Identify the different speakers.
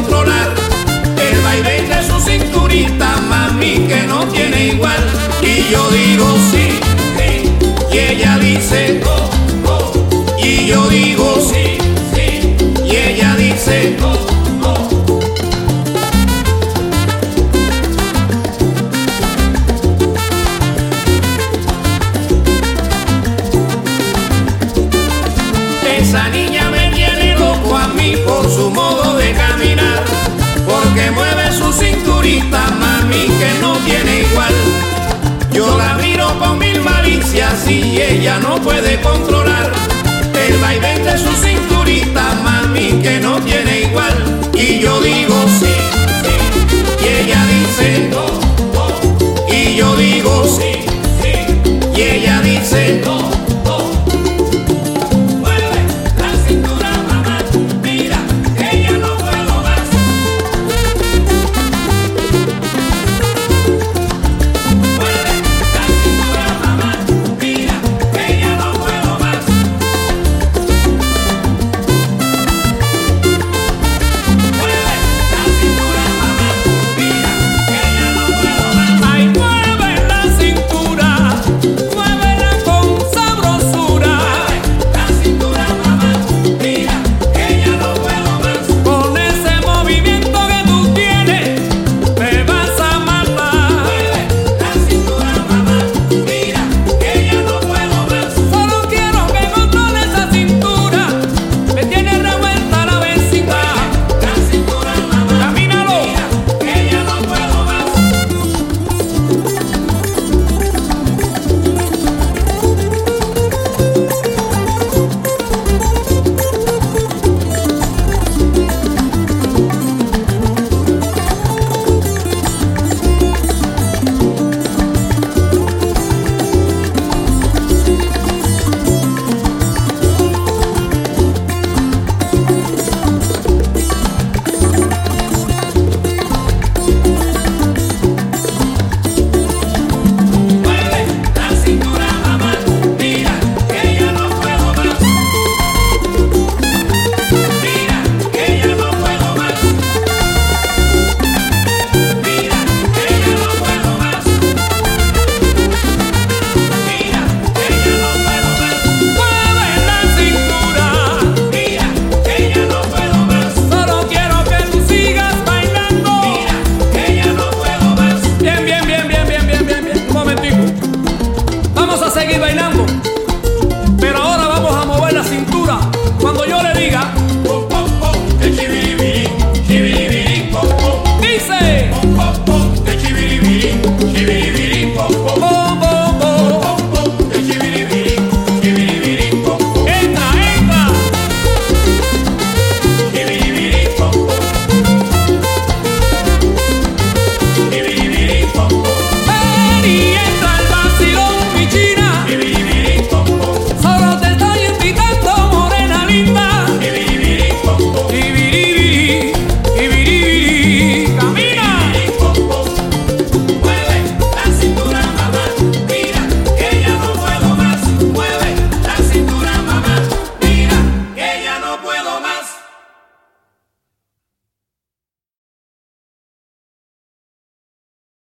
Speaker 1: controlar el vaivén de su cinturita, mami, que no tiene igual. Y yo digo sí, sí, y ella dice oh, oh. Y yo digo sí, sí, y ella dice oh, oh. Esa niña me tiene loco a mí por su modo de caminar, porque mueve su cinturita, mami, que no tiene igual. Yo la miro con mil malicias y ella no puede controlar el vaivén de su cinturita, mami, que no tiene igual. Y yo digo sí, sí, y ella dice no, no. Y yo digo sí,